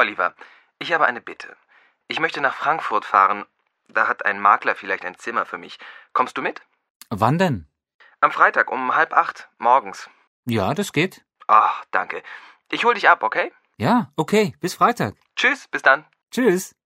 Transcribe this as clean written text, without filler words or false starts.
Oliver, ich habe eine Bitte. Ich möchte nach Frankfurt fahren. Da hat ein Makler vielleicht ein Zimmer für mich. Kommst du mit? Wann denn? Am Freitag um 7:30 morgens. Ja, das geht. Ach, danke. Ich hol dich ab, okay? Ja, okay, bis Freitag. Tschüss, bis dann. Tschüss.